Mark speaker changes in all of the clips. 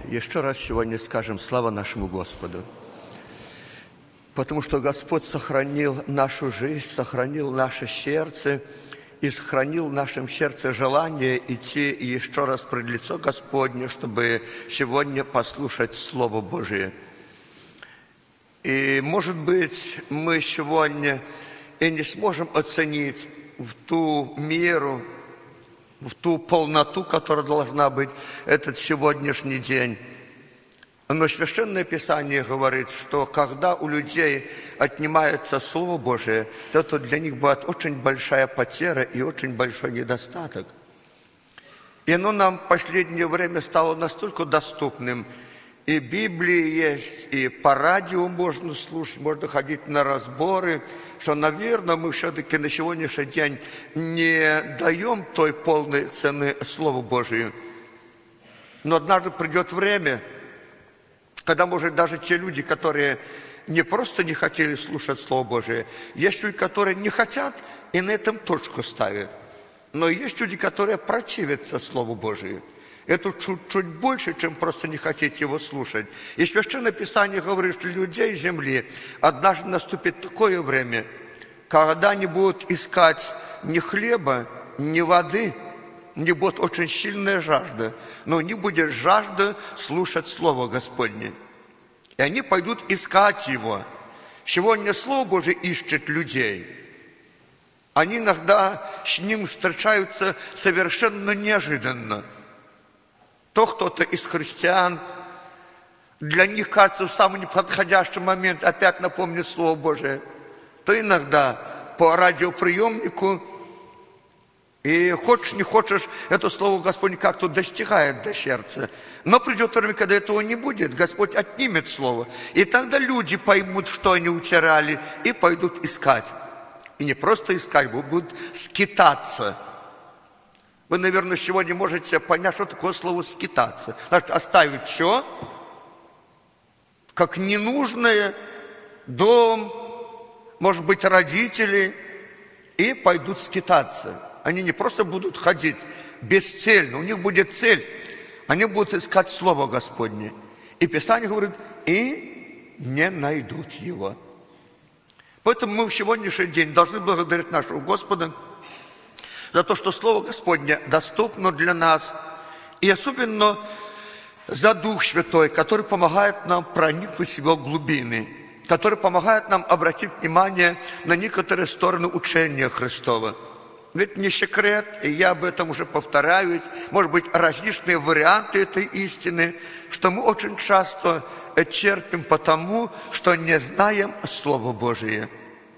Speaker 1: Еще раз сегодня скажем слава нашему Господу. Потому что Господь сохранил нашу жизнь, сохранил наше сердце и сохранил в нашем сердце желание идти еще раз пред лицо Господне, чтобы сегодня послушать Слово Божие. И, может быть, мы сегодня и не сможем оценить в ту меру, в ту полноту, которая должна быть этот сегодняшний день. Но Священное Писание говорит, что когда у людей отнимается Слово Божие, то это для них будет очень большая потеря и очень большой недостаток. И оно нам в последнее время стало настолько доступным. И Библии есть, и по радио можно слушать, можно ходить на разборы, что, наверное, мы все-таки на сегодняшний день не даем той полной цены Слову Божию. Но однажды придет время, когда, может, даже те люди, которые не просто не хотели слушать Слово Божие, есть люди, которые не хотят и на этом точку ставят. Но есть люди, которые противятся Слову Божию. Это чуть больше, чем просто не хотеть его слушать. И Священное Писание говорит, что людей земли однажды наступит такое время, когда они будут искать ни хлеба, ни воды, не будет очень сильная жажда, но не будет жажда слушать Слово Господне. И они пойдут искать Его. Сегодня Слово Божие ищет людей. Они иногда с Ним встречаются совершенно неожиданно. То кто-то из христиан, для них кажется в самый неподходящий момент опять напомнит Слово Божие, то иногда по радиоприемнику, и хочешь не хочешь, это Слово Господне как-то достигает до сердца. Но придет время, когда этого не будет, Господь отнимет Слово. И тогда люди поймут, что они утеряли, и пойдут искать. И не просто искать, будут скитаться. Вы, наверное, сегодня можете понять, что такое слово «скитаться». Значит, оставить все, как ненужное, дом, может быть, родители, и пойдут скитаться. Они не просто будут ходить бесцельно, у них будет цель. Они будут искать Слово Господне. И Писание говорит, и не найдут его. Поэтому мы в сегодняшний день должны благодарить нашего Господа за то, что Слово Господне доступно для нас, и особенно за Дух Святой, который помогает нам проникнуть в Его глубины, который помогает нам обратить внимание на некоторые стороны учения Христова. Ведь не секрет, и я об этом уже повторяюсь, может быть, различные варианты этой истины, что мы очень часто черпим потому, что не знаем Слово Божие.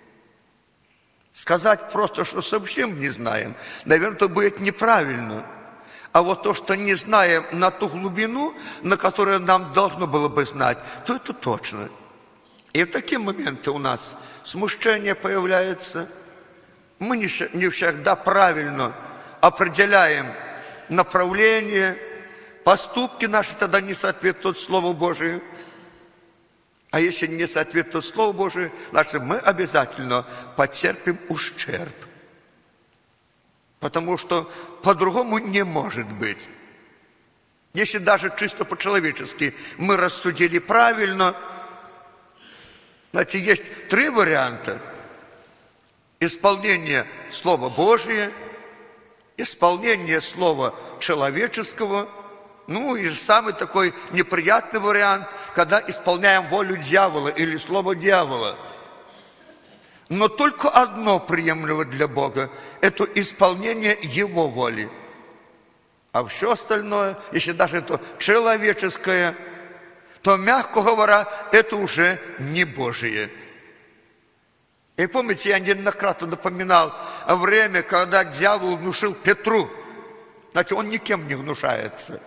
Speaker 1: Сказать просто, что совсем не знаем, наверное, это будет неправильно. А вот то, что не знаем на ту глубину, на которую нам должно было бы знать, то это точно. И в такие моменты у нас смущение появляется. Мы не всегда правильно определяем направление, поступки наши тогда не соответствуют Слову Божию. А если не соответствует Слову Божию, значит, мы обязательно потерпим ущерб. Потому что по-другому не может быть. Если даже чисто по-человечески мы рассудили правильно, значит, есть три варианта. Исполнение Слова Божия, исполнение Слова человеческого, ну и самый такой неприятный вариант, когда исполняем волю дьявола или слово дьявола. Но только одно приемлемо для Бога – это исполнение Его воли. А все остальное, если даже это человеческое, то, мягко говоря, это уже не Божие. И помните, я неоднократно напоминал о время, когда дьявол внушил Петру. Знаете, он никем не внушается.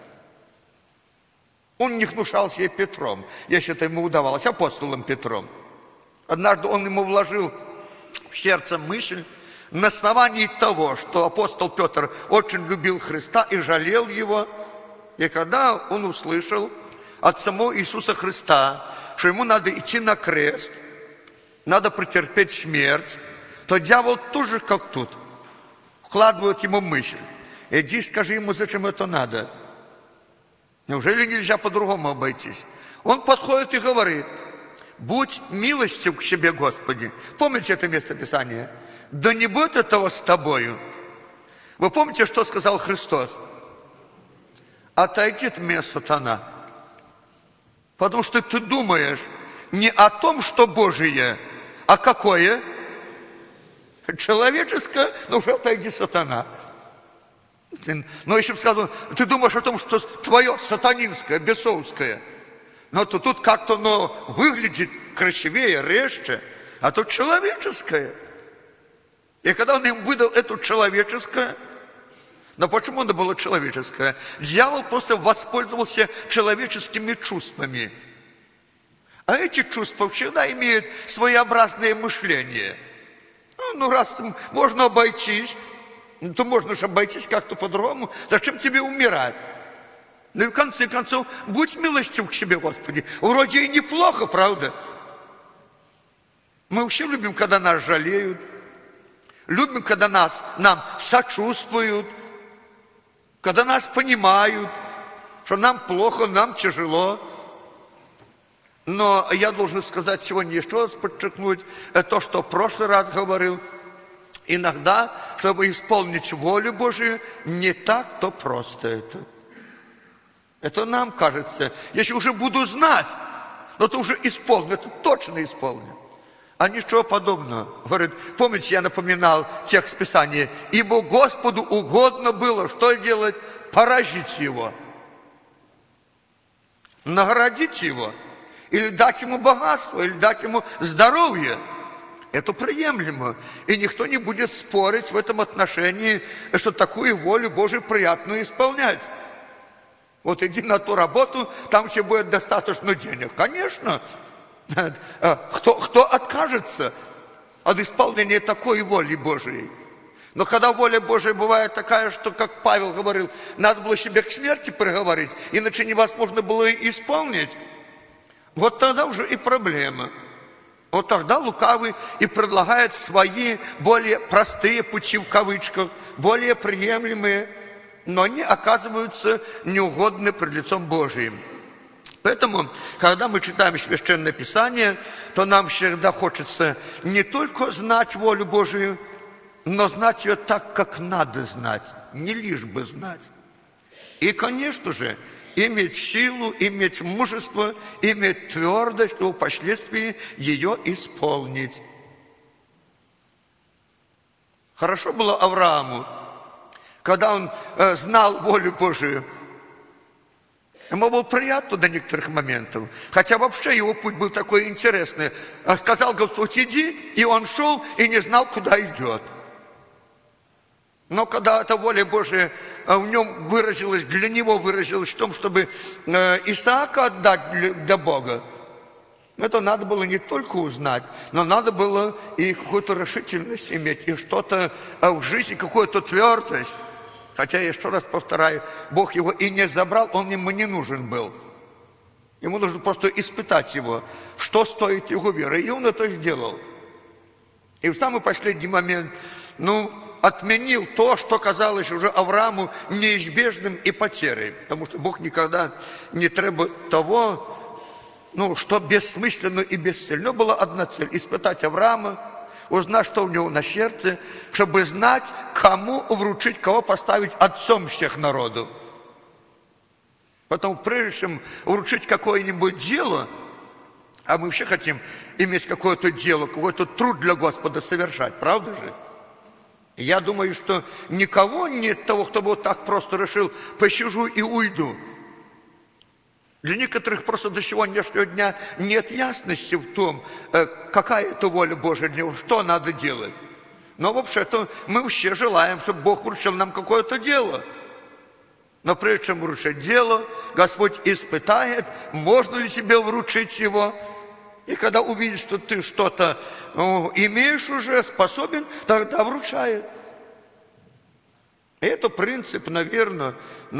Speaker 1: Он не гнушался и Петром, если это ему удавалось, апостолом Петром. Однажды он ему вложил в сердце мысль на основании того, что апостол Петр очень любил Христа и жалел Его. И когда он услышал от самого Иисуса Христа, что ему надо идти на крест, надо претерпеть смерть, то дьявол тоже, как тут, вкладывает ему мысль. Иди, скажи ему, зачем это надо. Неужели нельзя по-другому обойтись? Он подходит и говорит: будь милостив к себе, Господи. Помните это место Писания? Да не будет этого с тобою. Вы помните, что сказал Христос? Отойди от меня, сатана. Потому что ты думаешь не о том, что Божие, а какое? Человеческое, ну уже отойди, сатана. Но еще сказано, ты думаешь о том, что твое сатанинское, бесовское. Но то тут как-то оно выглядит красивее, резче, а тут человеческое. И когда он им выдал это человеческое, но почему оно было человеческое? Дьявол просто воспользовался человеческими чувствами. А эти чувства всегда имеют своеобразное мышление. Ну, раз можно обойтись, то можно же обойтись как-то по-другому. Зачем тебе умирать? Ну и в конце концов, будь милостив к себе, Господи. Вроде и неплохо, правда? Мы вообще любим, когда нас жалеют. Любим, когда нам сочувствуют. Когда нас понимают, что нам плохо, нам тяжело. Но я должен сказать сегодня еще раз, подчеркнуть то, что в прошлый раз говорил. Иногда, чтобы исполнить волю Божию, не так-то просто это. Это нам кажется, если уже буду знать, но то уже исполню, это точно исполню. А ничего подобного. Говорит, помните, я напоминал текст Писания, ибо Господу угодно было, что делать? Поразить его. Наградить его. Или дать ему богатство, или дать ему здоровье. Это приемлемо. И никто не будет спорить в этом отношении, что такую волю Божию приятно исполнять. Вот иди на ту работу, там тебе будет достаточно денег. Конечно. Кто откажется от исполнения такой воли Божией? Но когда воля Божия бывает такая, что, как Павел говорил, надо было себе к смерти приговорить, иначе невозможно было и исполнить, вот тогда уже и проблема. Вот тогда лукавый и предлагает свои более простые пути, в кавычках, более приемлемые, но они оказываются неугодны пред лицом Божиим. Поэтому, когда мы читаем Священное Писание, то нам всегда хочется не только знать волю Божию, но знать ее так, как надо знать, не лишь бы знать. И, конечно же, иметь силу, иметь мужество, иметь твердость, чтобы впоследствии ее исполнить. Хорошо было Аврааму, когда он знал волю Божию. Ему было приятно до некоторых моментов. Хотя вообще его путь был такой интересный. Сказал Господь, иди, и он шел и не знал, куда идет. Но когда эта воля Божия в нем выразилась, для него выразилась в том, чтобы Исаака отдать для Бога, это надо было не только узнать, но надо было и какую-то решительность иметь, и что-то в жизни, какую-то твердость. Хотя, я еще раз повторяю, Бог его и не забрал, он ему не нужен был. Ему нужно просто испытать его, что стоит его вера. И он это сделал. И в самый последний момент, отменил то, что казалось уже Аврааму неизбежным и потерей. Потому что Бог никогда не требует того, что бессмысленно и бесцельно. Но была одна цель – испытать Авраама, узнать, что у него на сердце, чтобы знать, кому вручить, кого поставить отцом всех народов. Поэтому прежде чем вручить какое-нибудь дело, а мы все хотим иметь какое-то дело, какой-то труд для Господа совершать, правда же? Я думаю, что никого нет того, кто бы вот так просто решил, посижу и уйду. Для некоторых просто до сегодняшнего дня нет ясности в том, какая это воля Божия для него, что надо делать. Но вообще-то мы все желаем, чтобы Бог вручил нам какое-то дело. Но прежде чем вручить дело, Господь испытает, можно ли себе вручить его. И когда увидит, что ты что-то имеешь уже, способен, тогда вручает. И это принцип, наверное,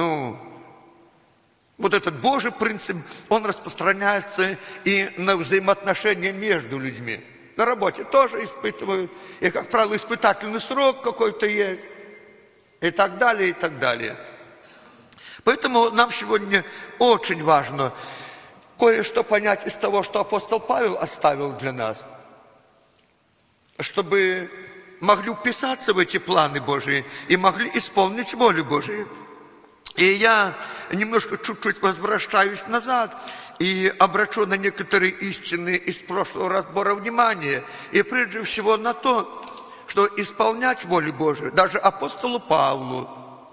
Speaker 1: вот этот Божий принцип, он распространяется и на взаимоотношения между людьми. На работе тоже испытывают. И, как правило, испытательный срок какой-то есть. И так далее, и так далее. Поэтому нам сегодня очень важно кое-что понять из того, что апостол Павел оставил для нас, чтобы могли вписаться в эти планы Божии и могли исполнить волю Божию. И я немножко чуть-чуть возвращаюсь назад и обращу на некоторые истины из прошлого разбора внимание. И прежде всего на то, что исполнять волю Божию даже апостолу Павлу,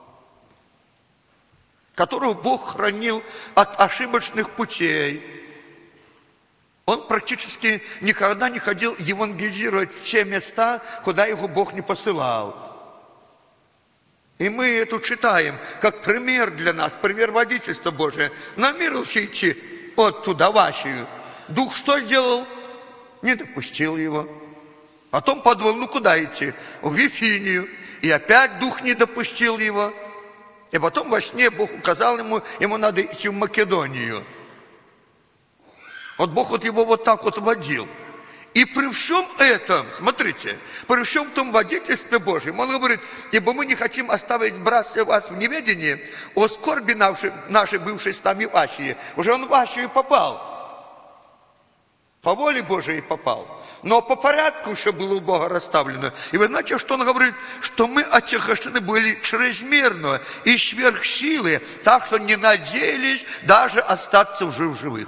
Speaker 1: которого Бог хранил от ошибочных путей, он практически никогда не ходил евангелизировать в те места, куда его Бог не посылал. И мы это читаем, как пример для нас, пример водительства Божия. Намерился идти от туда, в Асию. Дух что сделал? Не допустил его. Потом подумал, ну куда идти? В Вифинию. И опять Дух не допустил его. И потом во сне Бог указал ему надо идти в Македонию. Вот Бог вот его вот так вот водил. И при всем этом, смотрите, при всем том водительстве Божьем, он говорит, ибо мы не хотим оставить братья вас в неведении о скорби нашей бывшей с нами в Асии. Уже он в Асию попал. По воле Божией попал. Но по порядку еще было у Бога расставлено. И вы знаете, что он говорит? Что мы отягощены были чрезмерно и сверх силы, так что не надеялись даже остаться в живых.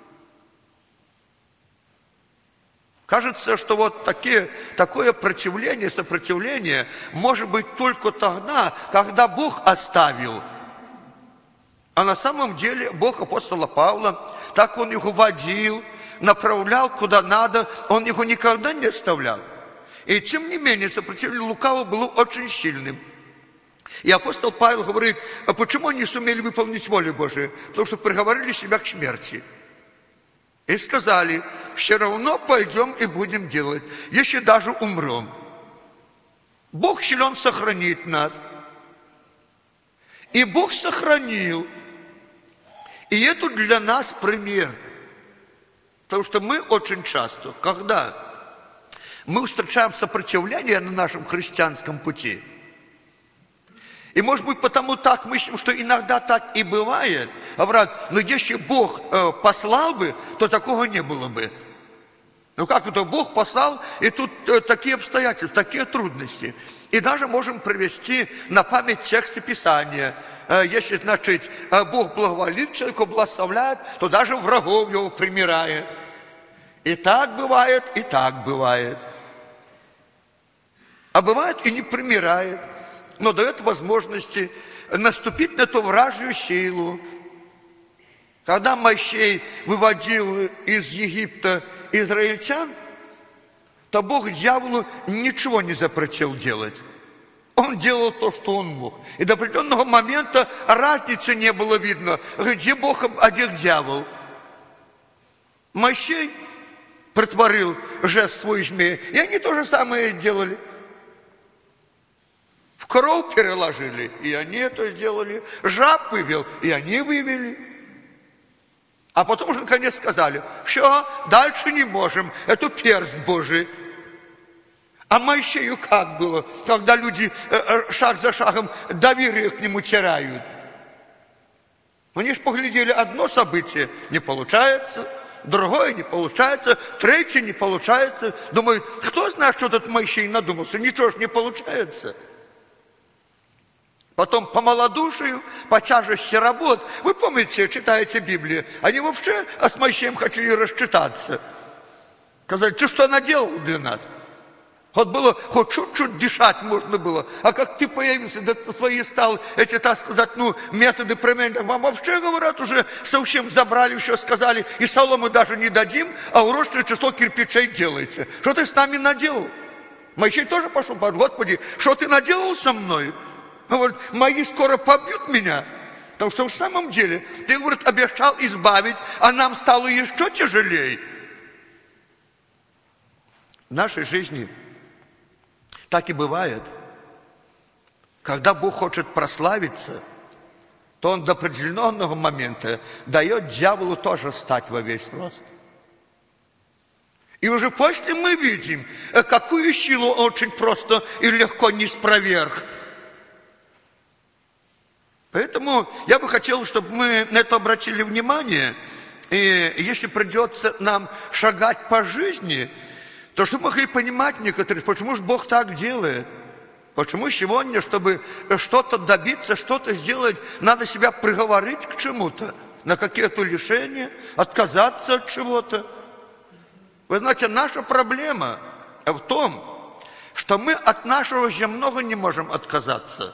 Speaker 1: Кажется, что вот такое сопротивление может быть только тогда, когда Бог оставил. А на самом деле Бог апостола Павла, так он его водил, направлял куда надо, он его никогда не оставлял. И тем не менее сопротивление лукавого было очень сильным. И апостол Павел говорит, а почему они сумели выполнить волю Божию? Потому что приговорили себя к смерти. И сказали, все равно пойдем и будем делать, если даже умрем. Бог силен сохранит нас. И Бог сохранил. И это для нас пример. Потому что мы очень часто, когда мы встречаем сопротивление на нашем христианском пути, и, может быть, потому так мыслим, что иногда так и бывает. А, брат, но если Бог послал бы, то такого не было бы. Ну как это? Бог послал, и тут такие обстоятельства, такие трудности. И даже можем привести на память тексты Писания. Если, значит, Бог благоволит человеку, благословляет, то даже врагов его примирает. И так бывает, и так бывает. А бывает и не примирает. Но дает возможности наступить на эту вражью силу. Когда Моисей выводил из Египта израильтян, то Бог дьяволу ничего не запретил делать. Он делал то, что он мог. И до определенного момента разницы не было видно, где Бог, а где дьявол. Моисей притворил жест свой змея, и они то же самое делали. В кровь переложили, и они это сделали. Жаб вывел, и они вывели. А потом уже наконец сказали, все, дальше не можем, это перст Божий. А Моисею как было, когда люди шаг за шагом доверие к нему теряют? Они же поглядели одно событие, не получается, другое не получается, третье не получается. Думают, кто знает, что этот Моисей надумался, ничего ж не получается. Потом по малодушию, по тяжести работ. Вы помните, читаете Библию, они вообще с Моисеем хотели рассчитаться. Сказали, ты что наделал для нас? Вот было, хоть чуть-чуть дышать можно было. А как ты появился, да свои стал эти, так сказать, методы применения. Вам вообще, говорят, уже совсем забрали, все сказали, и соломы даже не дадим, а урочное число кирпичей делайте. Что ты с нами наделал? Моисей тоже пошел, Господи, что ты наделал со мной? Он говорит, мои скоро побьют меня. Потому что в самом деле, ты, говорит, обещал избавить, а нам стало еще тяжелее. В нашей жизни так и бывает. Когда Бог хочет прославиться, то Он до определенного момента дает дьяволу тоже стать во весь рост. И уже после мы видим, какую силу он очень просто и легко не спроверг. Поэтому я бы хотел, чтобы мы на это обратили внимание. И если придется нам шагать по жизни, то чтобы мы могли понимать некоторые, почему же Бог так делает. Почему сегодня, чтобы что-то добиться, что-то сделать, надо себя приговорить к чему-то, на какие-то лишения, отказаться от чего-то. Вы знаете, наша проблема в том, что мы от нашего земного не можем отказаться.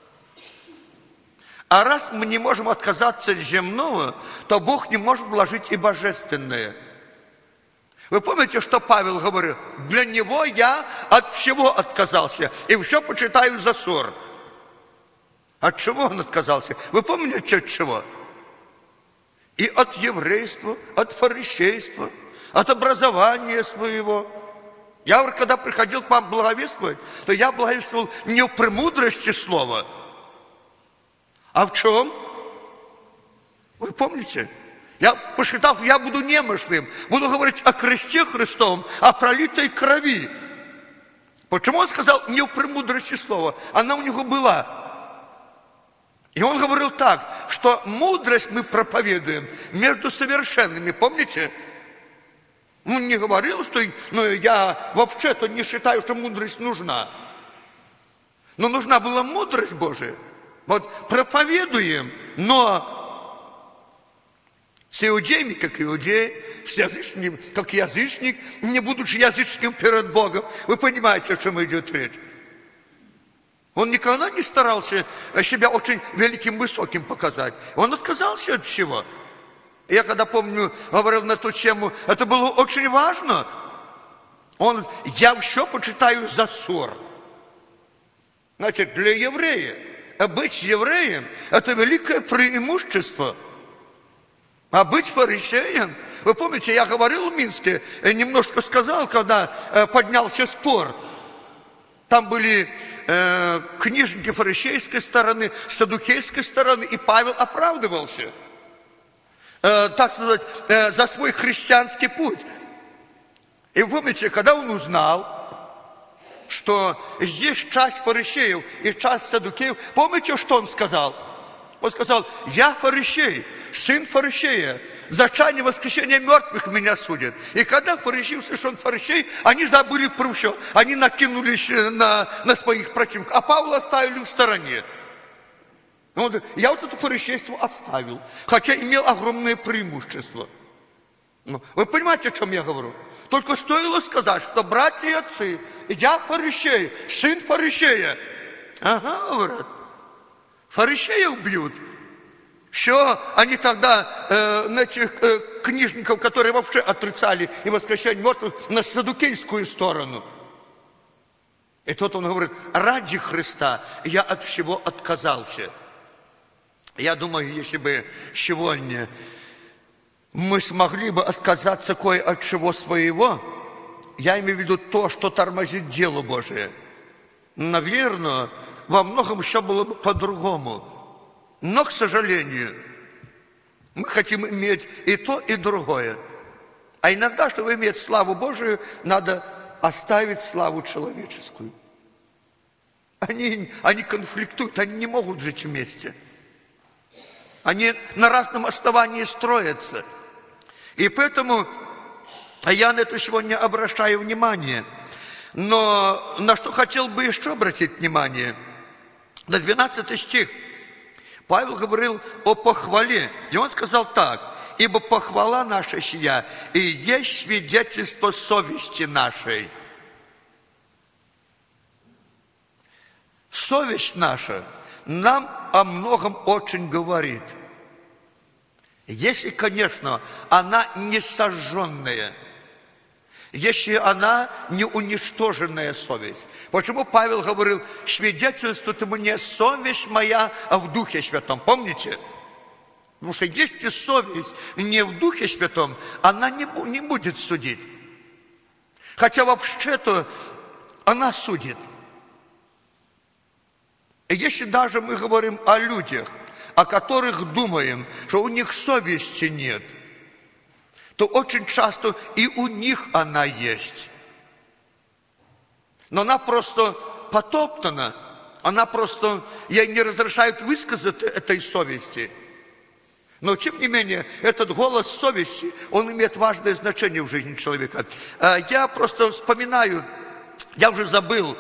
Speaker 1: А раз мы не можем отказаться от земного, то Бог не может вложить и божественное. Вы помните, что Павел говорил? Для него я от всего отказался, и все почитаю за ссор. От чего он отказался? Вы помните, от чего? И от еврейства, от фарисейства, от образования своего. Я, когда приходил к вам благовествовать, то я благовествовал не в премудрости слова, а в чем? Вы помните? Я посчитал, я буду немощным, буду говорить о кресте Христовом, о пролитой крови. Почему он сказал не в премудрости слова? Она у него была. И он говорил так, что мудрость мы проповедуем между совершенными. Помните? Он не говорил, что я вообще-то не считаю, что мудрость нужна. Но нужна была мудрость Божия. Вот проповедуем, но с иудеями, как иудеи, с язычниками, как язычник, не будучи язычником перед Богом. Вы понимаете, о чем идет речь? Он никогда не старался себя очень великим, высоким показать. Он отказался от всего. Я когда помню, говорил на эту тему, это было очень важно. Я все почитаю за ссор. Значит, для еврея, быть евреем, это великое преимущество. А быть фарисеем, вы помните, я говорил в Минске, немножко сказал, когда поднялся спор. Там были книжники фарисейской стороны, саддукейской стороны, и Павел оправдывался, так сказать, за свой христианский путь. И вы помните, когда он узнал, что здесь часть фарисеев и часть саддукеев, помните, что он сказал? Он сказал, я фарисей, сын фарисея, за чание воскресения мертвых меня судят. И когда фарисеи услышали, что он фарисей, они забыли про все. Они накинулись на своих противников. А Павла оставили в стороне. Я вот это фарисейство оставил, хотя имел огромное преимущество. Вы понимаете, о чем я говорю? Только стоило сказать, что братья и отцы, я фарисей, сын фарисея. Ага, говорят, фарисеев бьют. Все, они тогда этих книжников, которые вообще отрицали и воскрешение мертвых, на саддукейскую сторону. И тот он говорит, ради Христа я от всего отказался. Я думаю, если бы сегодня мы смогли бы отказаться кое от чего своего, я имею в виду то, что тормозит дело Божие, наверное, во многом еще было бы по-другому. Но, к сожалению, мы хотим иметь и то, и другое. А иногда, чтобы иметь славу Божию, надо оставить славу человеческую. Они конфликтуют, они не могут жить вместе. Они на разном основании строятся. И поэтому я на это сегодня обращаю внимание. Но на что хотел бы еще обратить внимание? На 12 стих. Павел говорил о похвале, и он сказал так, ибо похвала наша сия и есть свидетельство совести нашей. Совесть наша нам о многом очень говорит. Если, конечно, она не сожженная, если она не уничтоженная совесть. Почему Павел говорил, свидетельствует мне совесть моя в Духе Святом? Помните? Потому что если совесть не в Духе Святом, она не будет судить. Хотя вообще-то она судит. И если даже мы говорим о людях, о которых думаем, что у них совести нет, то очень часто и у них она есть. Но она просто потоптана, Она просто, ей не разрешают высказать этой совести. Но, тем не менее, этот голос совести, он имеет важное значение в жизни человека. Я просто вспоминаю, я уже забыл,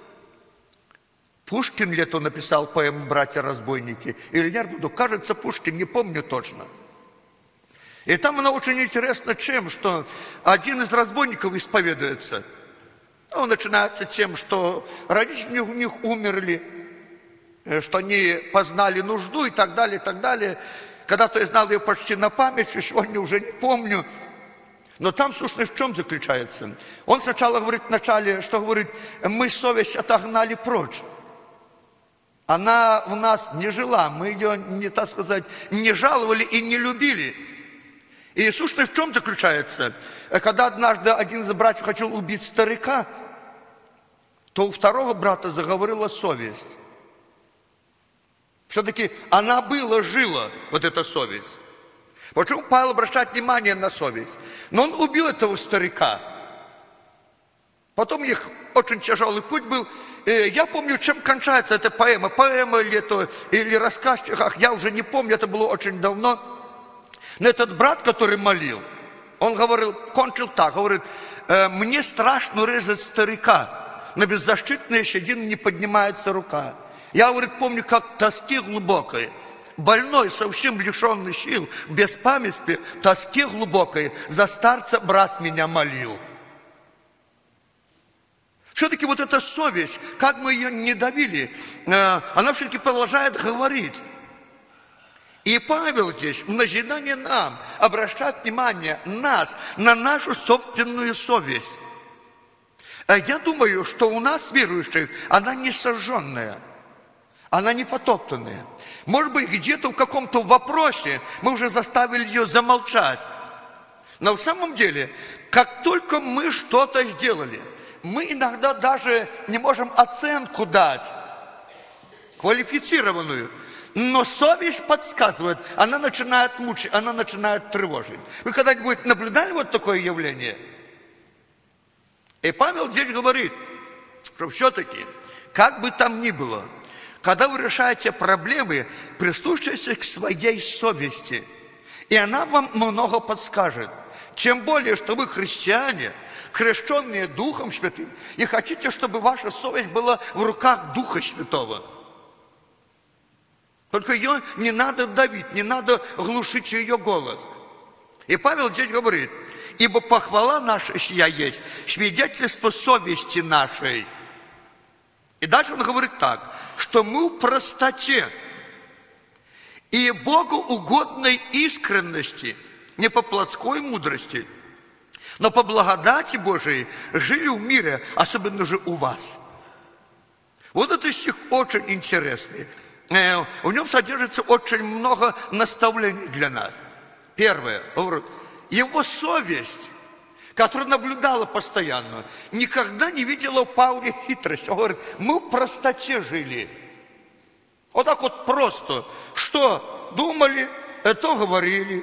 Speaker 1: Пушкин ли это написал поэму «Братья-разбойники» или нет, ну, кажется, Пушкин, не помню точно. И там она очень интересна чем, что один из разбойников исповедуется. Он начинается тем, что родители у них умерли, что они познали нужду и так далее, и так далее. Когда-то я знал ее почти на память, сегодня уже не помню. Но там сущность в чем заключается? Он сначала говорит вначале, что говорит, мы совесть отогнали прочь. Она в нас не жила, мы ее, не так сказать, не жаловали и не любили. И сущность в чем заключается? Когда однажды один из братьев хотел убить старика, то у второго брата заговорила совесть. Все-таки она жила, вот эта совесть. Почему Павел обращает внимание на совесть? Но он убил этого старика. Потом их очень тяжелый путь был. Я помню, чем кончается эта поэма. Поэма или рассказ, я уже не помню, это было очень давно. Но этот брат, который молил, он говорил, кончил так, говорит, мне страшно резать старика, на беззащитные щадины не поднимается рука. Я, говорит, помню, как тоски глубокой, больной, совсем лишенный сил, в беспамятстве, тоски глубокой, за старца брат меня молил. Все-таки вот эта совесть, как мы ее не давили, она все-таки продолжает говорить. И Павел здесь в назидание нам обращает внимание нас на нашу собственную совесть. Я думаю, что у нас, верующих, она не сожженная. Она не потоптанная. Может быть, где-то в каком-то вопросе мы уже заставили ее замолчать. Но в самом деле, как только мы что-то сделали, мы иногда даже не можем оценку дать, квалифицированную. Но совесть подсказывает, она начинает мучить, она начинает тревожить. Вы когда-нибудь наблюдали вот такое явление? И Павел здесь говорит, что все-таки, как бы там ни было, когда вы решаете проблемы, прислушайтесь к своей совести, и она вам много подскажет. Тем более, что вы христиане, крещенные Духом Святым, и хотите, чтобы ваша совесть была в руках Духа Святого. Только ее не надо давить, не надо глушить ее голос. И Павел здесь говорит, ибо похвала наша сия есть, свидетельство совести нашей. И дальше он говорит так, что мы в простоте и Богу угодной искренности, не по плотской мудрости, но по благодати Божией жили в мире, особенно же у вас. Вот этот стих очень интересный. В нем содержится очень много наставлений для нас. Первое, его совесть, которая наблюдала постоянно, никогда не видела в Павле хитрость. Он говорит, мы в простоте жили. Вот так вот просто. Что думали, это говорили.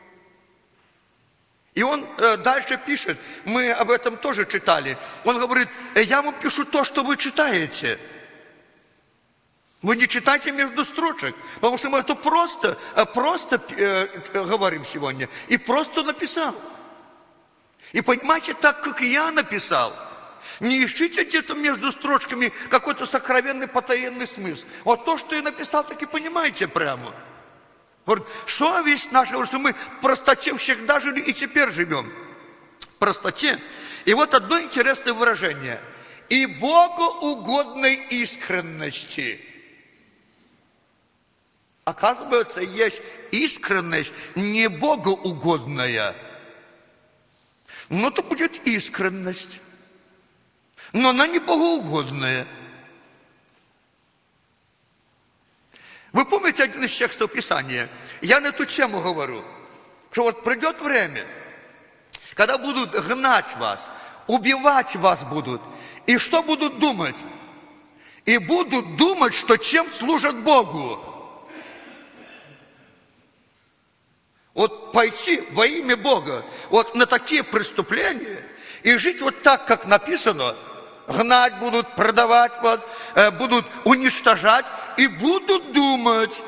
Speaker 1: И он дальше пишет, мы об этом тоже читали. Он говорит, я вам пишу то, что вы читаете. Вы не читайте между строчек, потому что мы это просто говорим сегодня. И просто написал. И понимаете, так как я написал, не ищите где-то между строчками какой-то сокровенный потаенный смысл. Вот то, что я написал, так и понимаете прямо. Говорит, совесть наша, что мы в простоте всегда жили и теперь живем. В простоте. И вот одно интересное выражение. И богоугодной искренности. Оказывается, есть искренность не богоугодная. Но это будет искренность. Но она не богоугодная. Вы помните один из текстов Писания? Я на эту тему говорю, что вот придет время, когда будут гнать вас, убивать вас будут. И что будут думать? И будут думать, что чем служат Богу. Вот пойти во имя Бога, вот на такие преступления и жить вот так, как написано, гнать будут, продавать вас, будут уничтожать и будут думать,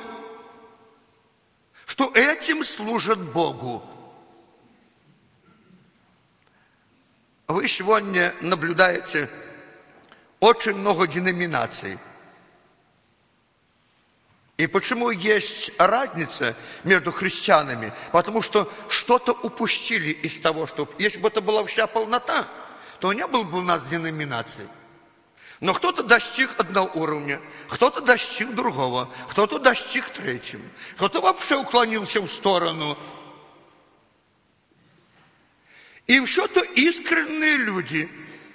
Speaker 1: что этим служат Богу. Вы сегодня наблюдаете очень много деноминаций. И почему есть разница между христианами? Потому что что-то упустили из того, что... Если бы это была вся полнота, то не было бы у нас деноминаций. Но кто-то достиг одного уровня, кто-то достиг другого, кто-то достиг третьего, кто-то вообще уклонился в сторону. И все-то искренние люди.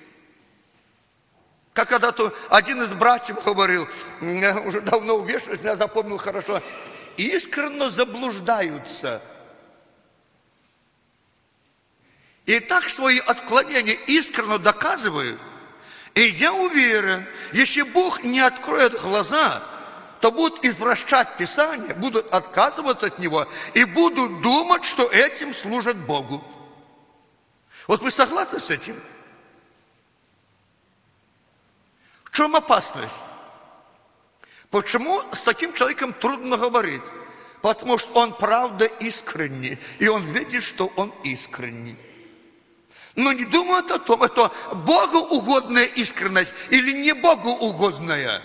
Speaker 1: Как когда-то один из братьев говорил, уже давно увешался, я запомнил хорошо, искренне заблуждаются. И так свои отклонения искренне доказывают. И я уверен, если Бог не откроет глаза, то будут извращать Писание, будут отказываться от него и будут думать, что этим служат Богу. Вот вы согласны с этим? В чем опасность? Почему с таким человеком трудно говорить? Потому что он правда искренний, и он видит, что он искренний. Но не думает о том, это Богу угодная искренность или не Богу угодная.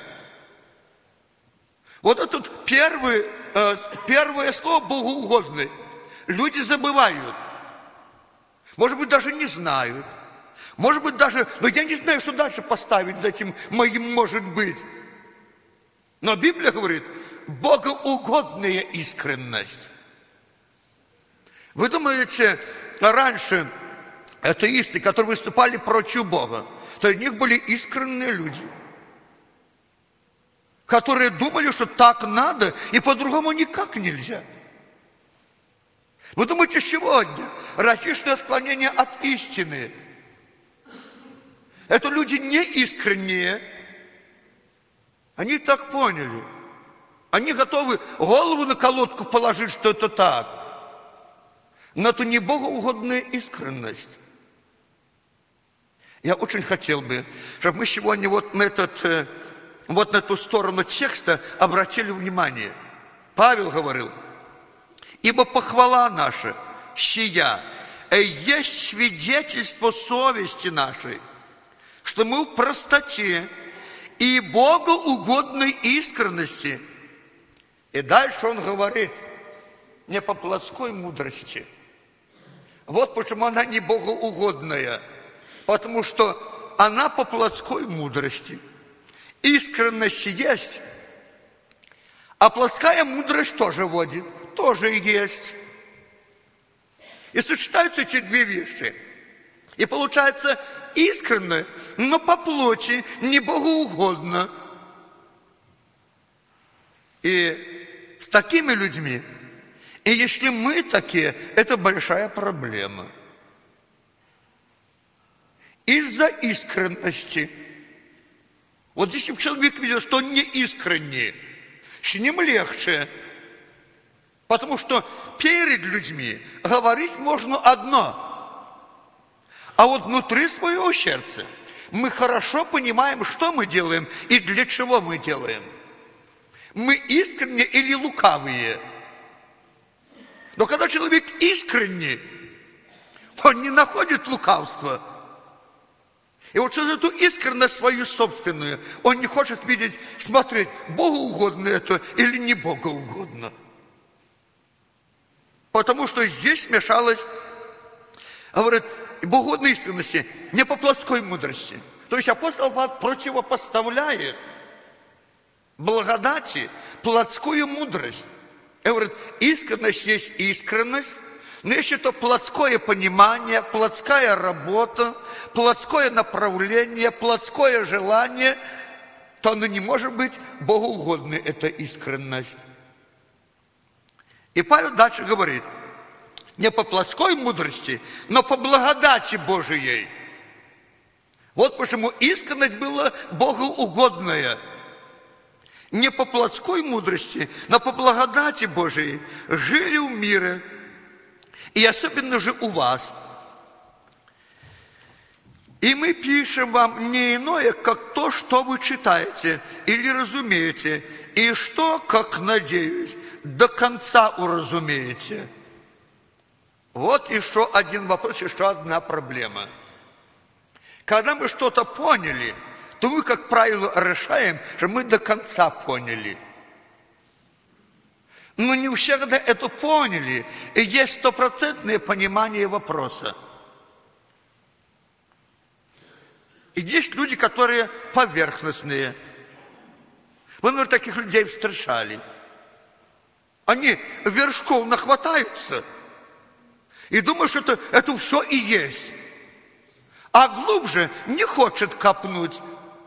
Speaker 1: Вот это первое слово Богу угодное. Люди забывают. Может быть, даже не знают. Может быть, даже, но я не знаю, что дальше поставить за этим моим может быть. Но Библия говорит, богоугодная искренность. Вы думаете, раньше атеисты, которые выступали против Бога, то у них были искренние люди, которые думали, что так надо, и по-другому никак нельзя. Вы думаете, сегодня различные отклонения от истины, это люди не искренние, они так поняли. Они готовы голову на колодку положить, что это так. Но это не богоугодная искренность. Я очень хотел бы, чтобы мы сегодня вот на эту сторону текста обратили внимание. Павел говорил, ибо похвала наша, сия, есть свидетельство совести нашей, что мы в простоте и богоугодной искренности. И дальше он говорит, не по плотской мудрости. Вот почему она не богоугодная. Потому что она по плотской мудрости. Искренность есть, а плотская мудрость тоже водит, тоже есть. И сочетаются эти две вещи. И получается искренне, но по плоти, не богоугодно. И с такими людьми, и если мы такие, это большая проблема. Из-за искренности. Вот если человек видит, что он не искренний, с ним легче. Потому что перед людьми говорить можно одно. А вот внутри своего сердца мы хорошо понимаем, что мы делаем и для чего мы делаем. Мы искренние или лукавые. Но когда человек искренний, он не находит лукавства. И вот через эту искренность свою собственную, он не хочет видеть, смотреть, Богу угодно это или не Богу угодно. Потому что здесь смешалось, говорит, богоугодной искренности, не по плотской мудрости. То есть апостол противопоставляет благодати плотскую мудрость. И говорит, искренность есть искренность, но если это плотское понимание, плотская работа, плотское направление, плотское желание, то оно не может быть богоугодной, эта искренность. И Павел дальше говорит, не по плотской мудрости, но по благодати Божией. Вот почему искренность была богоугодная. Не по плотской мудрости, но по благодати Божией жили в мире, и особенно же у вас. И мы пишем вам не иное, как то, что вы читаете или разумеете, и что, как надеюсь, до конца уразумеете. Вот еще один вопрос, еще одна проблема. Когда мы что-то поняли, то мы, как правило, решаем, что мы до конца поняли. Но не всегда это поняли, и есть стопроцентное понимание вопроса. И есть люди, которые поверхностные. Вы, наверное, таких людей встречали. Они вершков нахватаются и думают, что это все и есть. А глубже не хочет копнуть.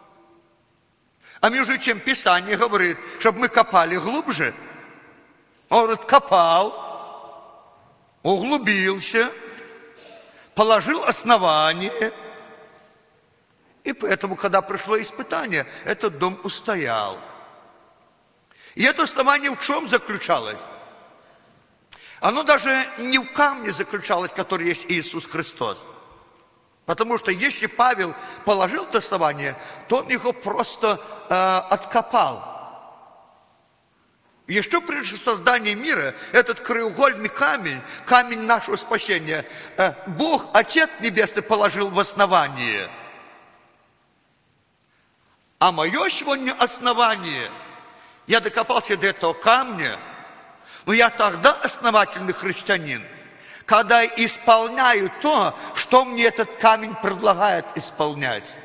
Speaker 1: А между тем Писание говорит, чтобы мы копали глубже. Он говорит, копал, углубился, положил основание. И поэтому, когда пришло испытание, этот дом устоял. И это основание в чем заключалось? Оно даже не в камне заключалось, который есть Иисус Христос. Потому что если Павел положил это основание, то он его просто откопал. Еще прежде создания мира, этот краеугольный камень, камень нашего спасения, Бог, Отец Небесный, положил в основание. А мое сегодня основание, я докопался до этого камня, но я тогда основательный христианин, когда исполняю то, что мне этот камень предлагает исполнять.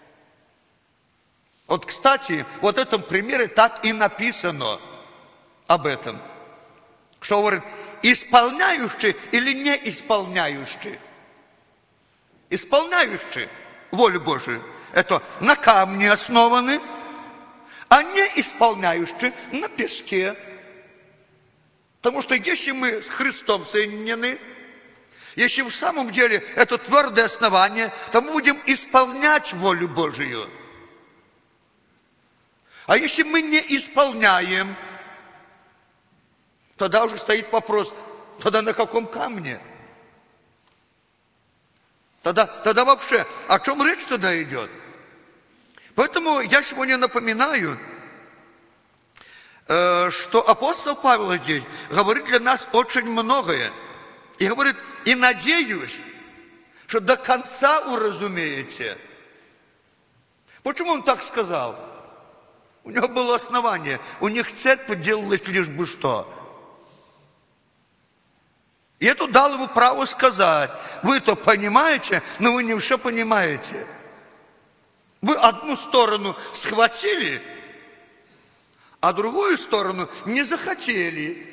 Speaker 1: Вот, кстати, вот в этом примере так и написано об этом, что говорит, исполняющий или не исполняющий. Исполняющий волю Божию. Это на камне основаны, а не исполняющие на песке. Потому что если мы с Христом соединены, если в самом деле это твердое основание, то мы будем исполнять волю Божию. А если мы не исполняем, тогда уже стоит вопрос, тогда на каком камне? Тогда вообще, о чем речь тогда идет? Поэтому я сегодня напоминаю, что апостол Павел здесь говорит для нас очень многое. И говорит, и надеюсь, что до конца уразумеете. Почему он так сказал? У него было основание. У них церковь делалась лишь бы что. И это дало ему право сказать, вы то понимаете, но вы не все понимаете. Вы одну сторону схватили, а другую сторону не захотели.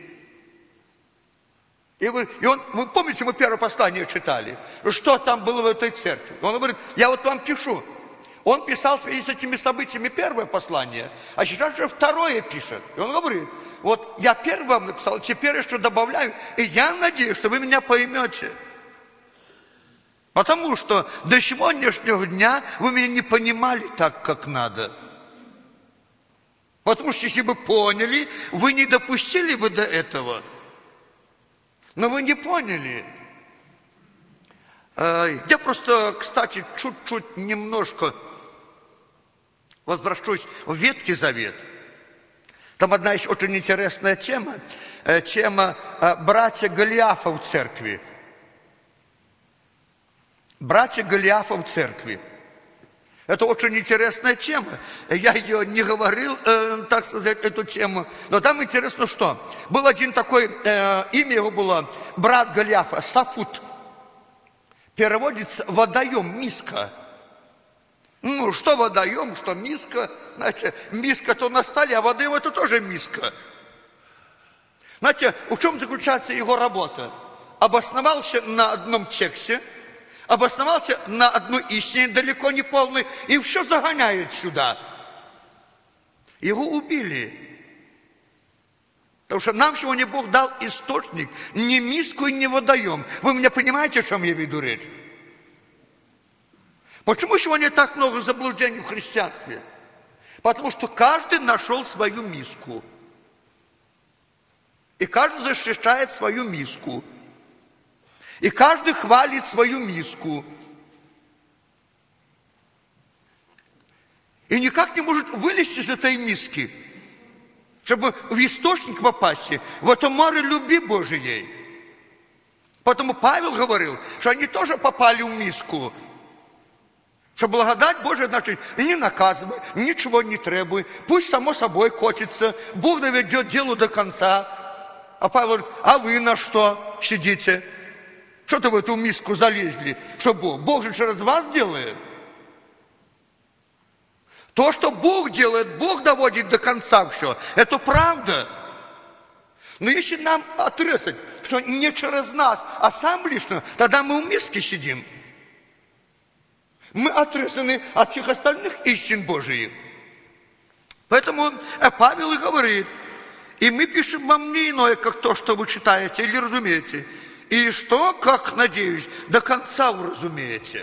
Speaker 1: И вы помните, мы первое послание читали, что там было в этой церкви. Он говорит, я вот вам пишу. Он писал в связи с этими событиями первое послание, а сейчас же второе пишет. И он говорит, вот я первое вам написал, теперь еще добавляю, и я надеюсь, что вы меня поймете. Потому что до сегодняшнего дня вы меня не понимали так, как надо. Потому что если бы поняли, вы не допустили бы до этого. Но вы не поняли. Я просто, кстати, чуть-чуть немножко возвращусь в Ветхий Завет. Там одна есть очень интересная тема. Тема братья Голиафа в церкви. Братья Голиафа в церкви. Это очень интересная тема. Я ее не говорил, так сказать, эту тему. Но там интересно, что. Был один такой, имя его было, брат Голиафа, Сафут. Переводится водоем, миска. Ну, что водоем, что миска. Знаете, миска-то на столе, а водоем это тоже миска. Знаете, в чем заключается его работа? Обосновался на одном тексте, обосновался на одной истине, далеко не полной, и все загоняет сюда. Его убили. Потому что нам сегодня Бог дал источник, не миску и не водоем. Вы меня понимаете, о чем я веду речь? Почему сегодня так много заблуждений в христианстве? Потому что каждый нашел свою миску. И каждый защищает свою миску. И каждый хвалит свою миску. и никак не может вылезти из этой миски, чтобы в источник попасть, в это море любви Божией. Поэтому Павел говорил, что они тоже попали в миску, что благодать Божия, значит, не наказывай, ничего не требуй, пусть само собой катится, Бог доведет дело до конца. А Павел говорит, а вы на что сидите? Что-то в эту миску залезли, что Бог? Бог же через вас делает. То, что Бог делает, Бог доводит до конца все. Это правда. Но если нам отрезать, что не через нас, а сам лично, тогда мы в миске сидим. Мы отрезаны от всех остальных истин Божиих. Поэтому Павел и говорит, и мы пишем вам не иное, как то, что вы читаете или разумеете. И что, как, надеюсь, до конца вы разумеете.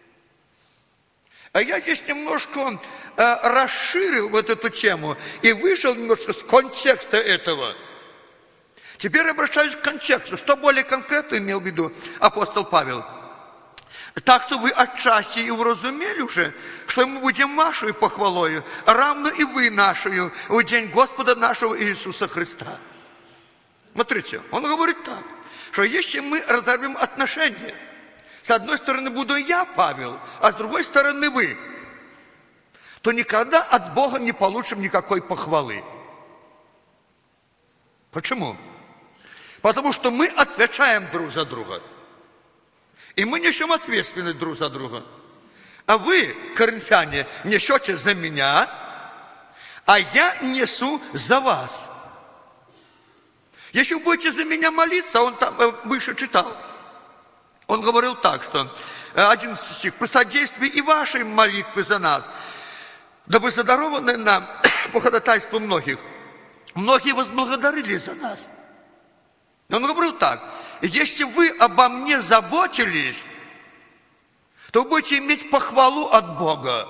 Speaker 1: А я здесь немножко расширил вот эту тему и вышел немножко с контекста этого. Теперь обращаюсь к контексту. Что более конкретно имел в виду апостол Павел? Так что вы отчасти и уразумели уже, что мы будем вашей похвалою, равно и вы нашою, в день Господа нашего Иисуса Христа. Смотрите, он говорит так, что если мы разорвем отношения, с одной стороны буду я, Павел, а с другой стороны вы, то никогда от Бога не получим никакой похвалы. Почему? Потому что мы отвечаем друг за друга. И мы несем ответственность друг за друга. А вы, коринфяне, несете за меня, а я несу за вас. Если вы будете за меня молиться, он там выше читал, он говорил так, что 11 стих, «По содействию и вашей молитвы за нас, дабы задарованы нам по ходатайству многих, многие возблагодарили за нас». Он говорил так, если вы обо мне заботились, то вы будете иметь похвалу от Бога.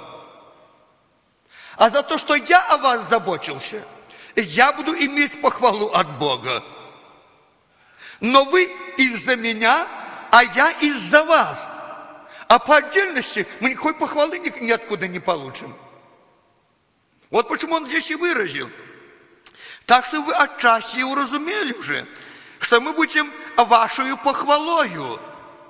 Speaker 1: А за то, что я о вас заботился, я буду иметь похвалу от Бога. Но вы из-за меня, а я из-за вас. А по отдельности мы никакой похвалы ниоткуда не получим. Вот почему он здесь и выразил. Так что вы отчасти и уразумели уже, что мы будем вашою похвалою,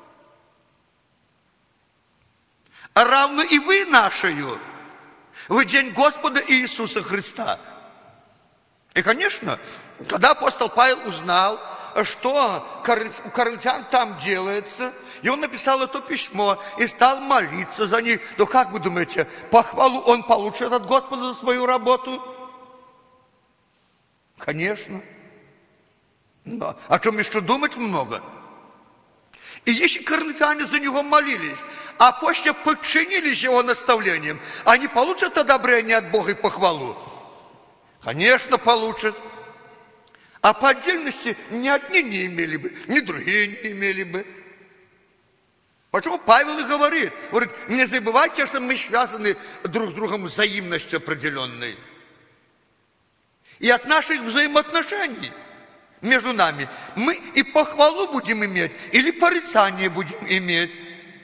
Speaker 1: равно и вы нашою, в день Господа Иисуса Христа. И, конечно, когда апостол Павел узнал, что у коринфян там делается, и он написал это письмо и стал молиться за них, то как вы думаете, похвалу он получит от Господа за свою работу? Конечно. Но о чем еще думать много. И если коринфяне за него молились, а после подчинились его наставлениям, они получат одобрение от Бога и похвалу? Конечно, получат. А по отдельности ни одни не имели бы, ни другие не имели бы. Почему Павел и говорит, не забывайте, что мы связаны друг с другом взаимностью определенной. И от наших взаимоотношений между нами мы и похвалу будем иметь, или порицание будем иметь.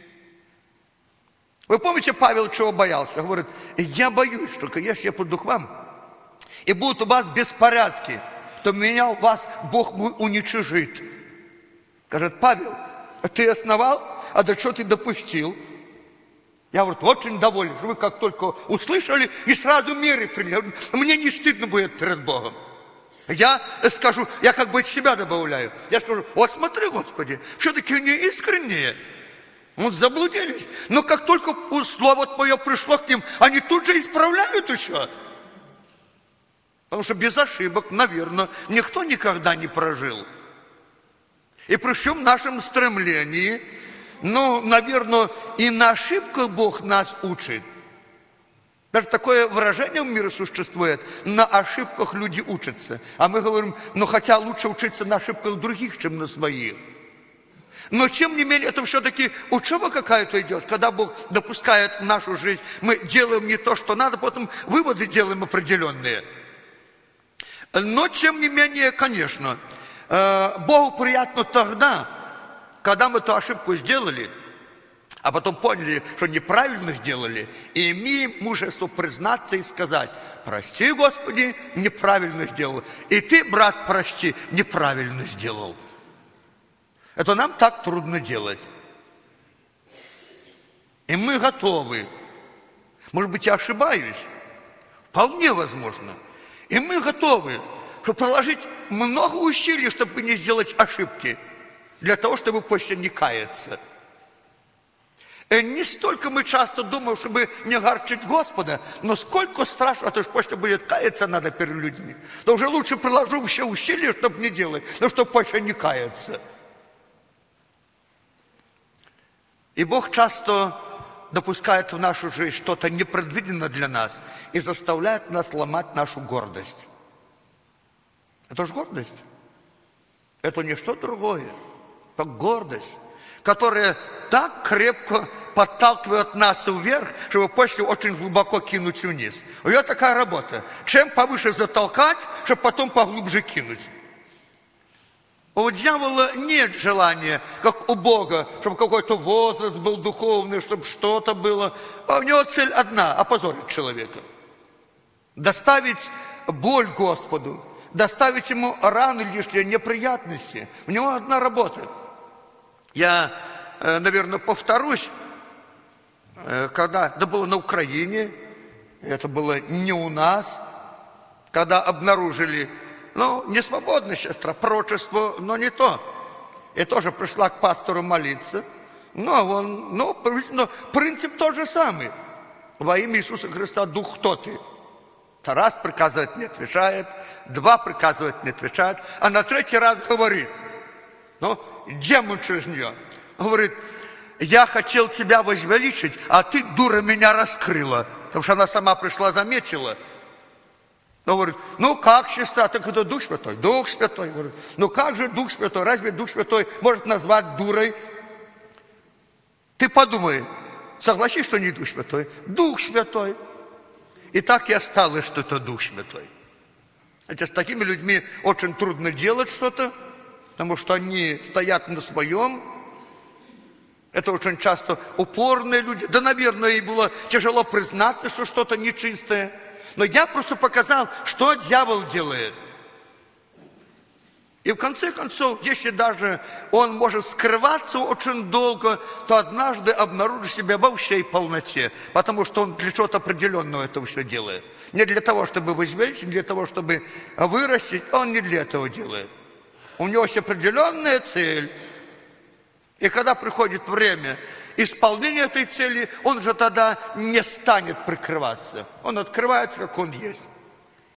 Speaker 1: Вы помните, Павел чего боялся? Говорит, я боюсь, что если я приду к вам, и будут у вас беспорядки, то меня у вас Бог уничижит. Говорит, Павел, ты основал, а да что ты допустил? Я, говорит, очень доволен, что вы как только услышали и сразу меры приняли. Мне не стыдно будет перед Богом. Я скажу, я как бы от себя добавляю. Я скажу, вот смотри, Господи, все-таки они искренние. Вот заблудились. Но как только слово Твое пришло к ним, они тут же исправляют еще. Потому что без ошибок, наверное, никто никогда не прожил. И при всем нашем стремлении, наверное, и на ошибках Бог нас учит. Даже такое выражение в мире существует, на ошибках люди учатся. А мы говорим, хотя лучше учиться на ошибках других, чем на своих. Но тем не менее, это все-таки учеба какая-то идет, когда Бог допускает в нашу жизнь, мы делаем не то, что надо, потом выводы делаем определенные. Но тем не менее, конечно, Богу приятно тогда, когда мы эту ошибку сделали, А потом поняли, что неправильно сделали, и имеем мужество признаться и сказать: прости, Господи, неправильно сделал. И ты, брат, прости, неправильно сделал. Это нам так трудно делать. И мы готовы. Может быть, я ошибаюсь. Вполне возможно. И мы готовы приложить много усилий, чтобы не сделать ошибки, для того, чтобы позже не каяться. И не столько мы часто думаем, чтобы не огорчить Господа, но сколько страшно, а то, что позже будет каяться надо перед людьми. То уже лучше приложу все усилия, чтобы не делать, но чтобы позже не каяться. И Бог часто допускает в нашу жизнь что-то непредвиденное для нас и заставляет нас ломать нашу гордость. Это же гордость. Это не что другое, как гордость, которая так крепко подталкивает нас вверх, чтобы после очень глубоко кинуть вниз. У нее такая работа. Чем повыше затолкать, чтобы потом поглубже кинуть. У дьявола нет желания, как у Бога, чтобы какой-то возраст был духовный, чтобы что-то было. А у него цель одна – опозорить человека. Доставить боль Господу, доставить ему раны лишние, неприятности. У него одна работа. Я, наверное, повторюсь, когда это было на Украине, это было не у нас, когда обнаружили, не свободная сестра, пророчество, но не то. И тоже пришла к пастору молиться. Принцип тот же самый. Во имя Иисуса Христа, Дух, кто ты? Раз приказывает, не отвечает, два приказывает, не отвечает, а на третий раз говорит. Демон через нее. Говорит: я хотел тебя возвеличить, а ты, дура, меня раскрыла. Потому что она сама пришла, заметила. Говорит: как, сестра, так это Дух Святой. Дух Святой. Говорит: как же Дух Святой? Разве Дух Святой может назвать дурой? Ты подумай, согласись, что не Дух Святой. Дух Святой. И так и осталось, что это Дух Святой. Хотя с такими людьми очень трудно делать что-то, потому что они стоят на своем. Это очень часто упорные люди. Да, наверное, ей было тяжело признаться, что что-то нечистое. Но я просто показал, что дьявол делает. И в конце концов, если даже он может скрываться очень долго, то однажды обнаружишь себя во всей полноте. Потому что он для чего-то определенного это все делает. Не для того, чтобы возвеличить, не для того, чтобы вырастить. Он не для этого делает. У него есть определенная цель. И когда приходит время исполнения этой цели, он же тогда не станет прикрываться. Он открывается, как он есть.